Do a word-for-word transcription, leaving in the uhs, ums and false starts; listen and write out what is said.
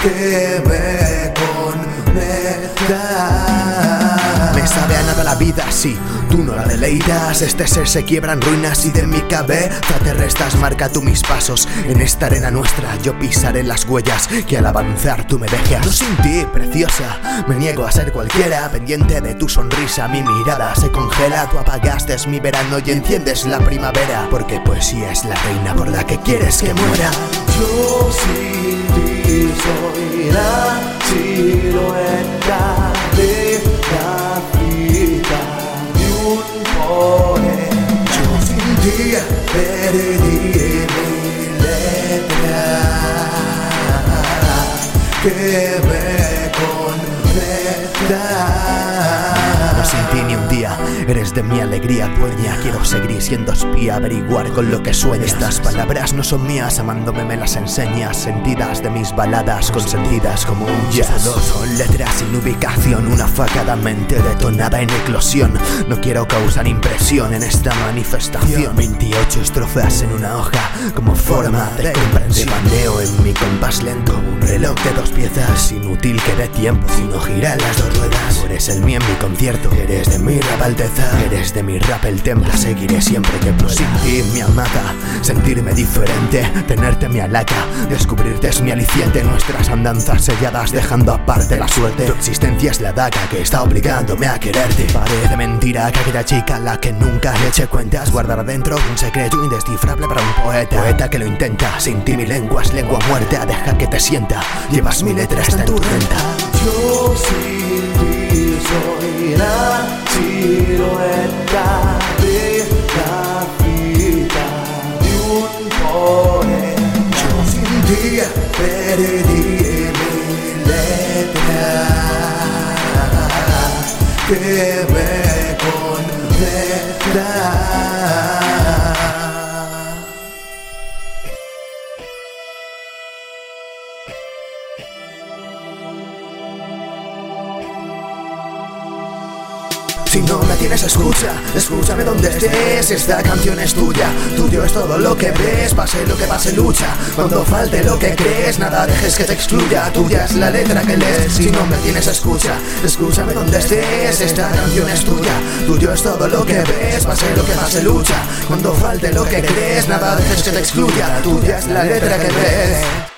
que me conecta. Me sabe a nada la vida si tú no la deleitas. Este ser se quiebra en ruinas y de mi cabeza te restas. Marca tú mis pasos en esta arena nuestra. Yo pisaré las huellas que al avanzar tú me dejas. No sin ti, preciosa, me niego a ser cualquiera. Pendiente de tu sonrisa, mi mirada se congela. Tú apagaste mi verano y enciendes la primavera, porque poesía es la reina por la que quieres que muera. Yo sin ti soy la silueta de la cita de un poeta. Yo sin ti perdí mi letra que me conecta. No sin ti ni un día, eres de mi alegría dueña. Quiero seguir siendo espía, averiguar con lo que sueñas. Estas palabras no son mías, amándome me las enseñas. Sentidas de mis baladas, consentidas como un jazz. Solo son letras sin ubicación, una facadamente detonada en eclosión. No quiero causar impresión en esta manifestación. veintiocho estrofas en una hoja como forma de comprensión. Bandeo en mi compás lento, un reloj de dos piezas. Inútil que dé tiempo si no giran las dos ruedas. Tú eres el mío en mi concierto, eres de mi rap alteza, eres de mi rap el templo. Seguiré siempre que pueda. Sin ti mi amada, sentirme diferente, tenerte mi halaga, descubrirte es mi aliciente. Nuestras andanzas selladas dejando aparte la suerte. Tu existencia es la daga que está obligándome a quererte. Parece mentira que aquella chica a la que nunca le eché cuentas guardar dentro un secreto indescifrable para un poeta. Poeta que lo intenta, sin ti mi lengua es lengua muerta. Deja que te sienta, llevas mi letra hasta en tu renta. Yo sin ti soy la silueta de la cita de un poeta. Yo sin ti perdí mi letra que me conecta. Si no me tienes, escucha, escúchame donde estés. Esta canción es tuya, tuyo es todo lo que ves. Pase lo que pase, lucha, cuando falte lo que crees. Nada dejes que te excluya, tuya es la letra que lees. Si no me tienes, escucha, escúchame donde estés. Esta canción es tuya, tuyo es todo lo que ves. Pase lo que pase, lucha, cuando falte lo que crees. Nada dejes que te excluya, tuya es la letra que ves.